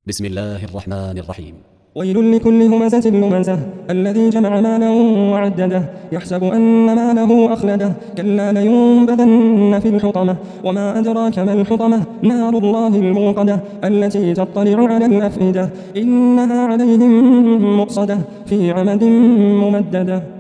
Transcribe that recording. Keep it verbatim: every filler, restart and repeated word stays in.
بسم الله الرحمن الرحيم. ويل لكل همزة لمزة الذي جمع مالا وعدده يحسب أن ماله أخلده كلا لينبذن في الحطمة وما أدراك ما الحطمة نار الله الموقدة التي تطلع على الأفئدة إنها عليهم مؤصدة في عمد ممددة.